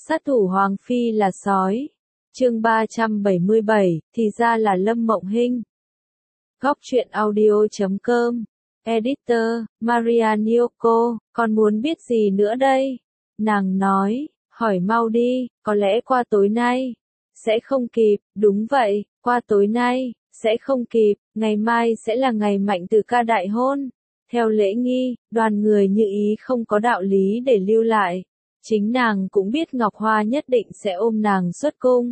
Sát thủ Hoàng Phi là sói. Chương 377, thì ra là Lâm Mộng Hinh. Góc truyện audio.com. Editor, Maria Nyoko, con muốn biết gì nữa đây? Nàng nói, hỏi mau đi, có lẽ qua tối nay. Sẽ không kịp, đúng vậy, qua tối nay, sẽ không kịp, ngày mai sẽ là ngày Mạnh Tử Ca đại hôn. Theo lễ nghi, đoàn người Như Ý không có đạo lý để lưu lại. Chính nàng cũng biết Ngọc Hoa nhất định sẽ ôm nàng xuất cung.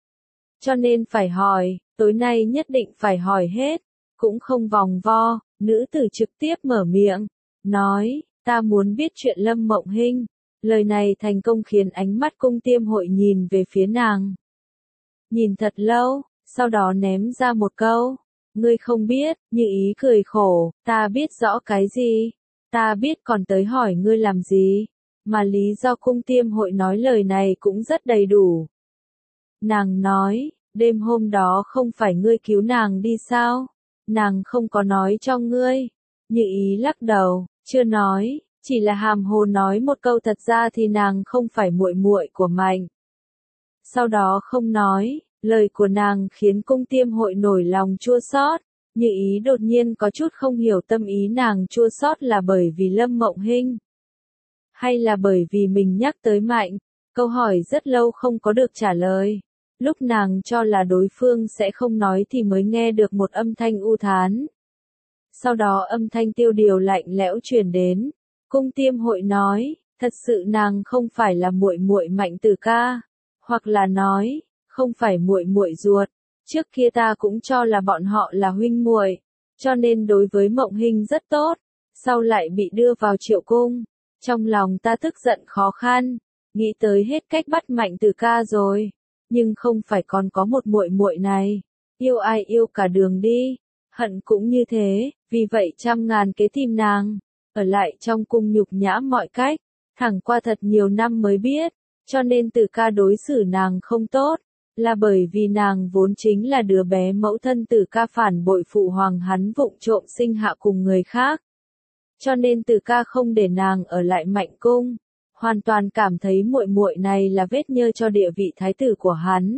Cho nên phải hỏi, tối nay nhất định phải hỏi hết, cũng không vòng vo, nữ tử trực tiếp mở miệng, nói, ta muốn biết chuyện Lâm Mộng Hinh. Lời này thành công khiến ánh mắt cung tiêm hội nhìn về phía nàng. Nhìn thật lâu, sau đó ném ra một câu, ngươi không biết, Như Ý cười khổ, ta biết rõ cái gì, ta biết còn tới hỏi ngươi làm gì, mà lý do cung tiêm hội nói lời này cũng rất đầy đủ. Nàng nói, đêm hôm đó không phải ngươi cứu nàng đi sao, nàng không có nói cho ngươi. Như Ý lắc đầu, chưa nói, chỉ là hàm hồ nói một câu thật ra thì nàng không phải muội muội của Mạnh. Sau đó không nói, lời của nàng khiến cung tiêm hội nổi lòng chua xót. Như Ý đột nhiên có chút không hiểu tâm ý nàng chua xót là bởi vì Lâm Mộng Hinh, hay là bởi vì mình nhắc tới Mạnh. Câu hỏi rất lâu không có được trả lời. Lúc nàng cho là đối phương sẽ không nói thì mới nghe được một âm thanh u thán. Sau đó âm thanh tiêu điều lạnh lẽo truyền đến. Cung tiêm hội nói, thật sự nàng không phải là muội muội Mạnh Tử Ca, hoặc là nói, không phải muội muội ruột. Trước kia ta cũng cho là bọn họ là huynh muội, cho nên đối với Mộng Hinh rất tốt. Sau lại bị đưa vào Triệu cung, trong lòng ta tức giận khó khăn, nghĩ tới hết cách bắt Mạnh Tử Ca rồi. Nhưng không phải còn có một muội muội này, yêu ai yêu cả đường đi, hận cũng như thế, vì vậy trăm ngàn kế tìm nàng, ở lại trong cung nhục nhã mọi cách, thẳng qua thật nhiều năm mới biết, cho nên Tử Ca đối xử nàng không tốt, là bởi vì nàng vốn chính là đứa bé mẫu thân Tử Ca phản bội phụ hoàng hắn vụng trộm sinh hạ cùng người khác. Cho nên Tử Ca không để nàng ở lại Mạnh cung. Hoàn toàn cảm thấy muội muội này là vết nhơ cho địa vị thái tử của hắn.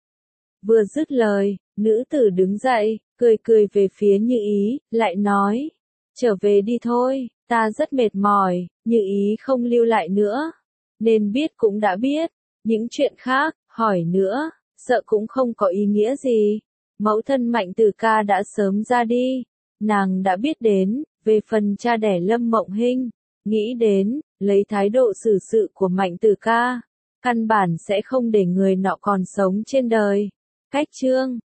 Vừa dứt lời, nữ tử đứng dậy, cười cười về phía Như Ý, lại nói, trở về đi thôi, ta rất mệt mỏi. Như Ý không lưu lại nữa, nên biết cũng đã biết, những chuyện khác, hỏi nữa, sợ cũng không có ý nghĩa gì. Mẫu thân Mạnh Tử Ca đã sớm ra đi, nàng đã biết đến, về phần cha đẻ Lâm Mộng Hinh, nghĩ đến, lấy thái độ xử sự của Mạnh Tử Ca, căn bản sẽ không để người nọ còn sống trên đời. Cách chương